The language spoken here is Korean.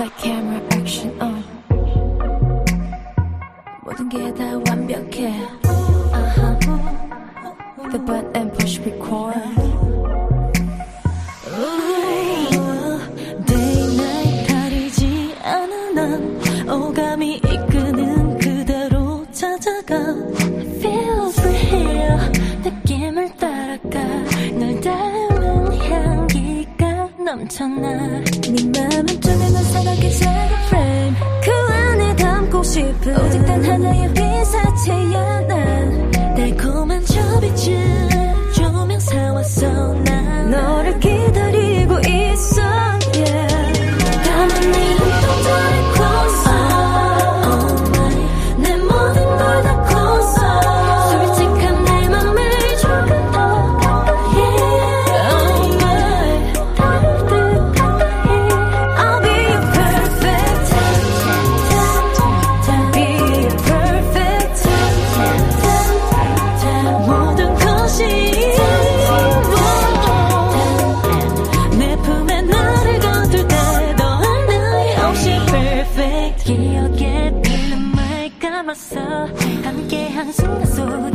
like camera action on. 모든 게 다 완벽해. The button and push record. Day night 가리지 않아 난 오감이 이끄는 그대로 찾아가. I feel free here. 느낌을 따라가. 널 닮은 향기가 넘쳐나. 네 맘 한쪽에 난 사각의 작은 frame 그 안에 담고 싶은 오직 단 하나의 피사체야 난. 달콤한 저 빛을 조명 사왔어 난. 너를 기다리고 있어. Yeah. 감은 네 눈동자를 꽂어. Oh my. 내 모든 걸 다 꽂어. 솔직한 내 맘을 조금 더 가까이. Oh my. 닿을 듯 가까이. I'll be your perfect. Be your perfect. 모든 것이 내 품에 나를 거둘 때도 하나의 없이 perfect. 기억에 피는 말 감았어. 함께한 순간 속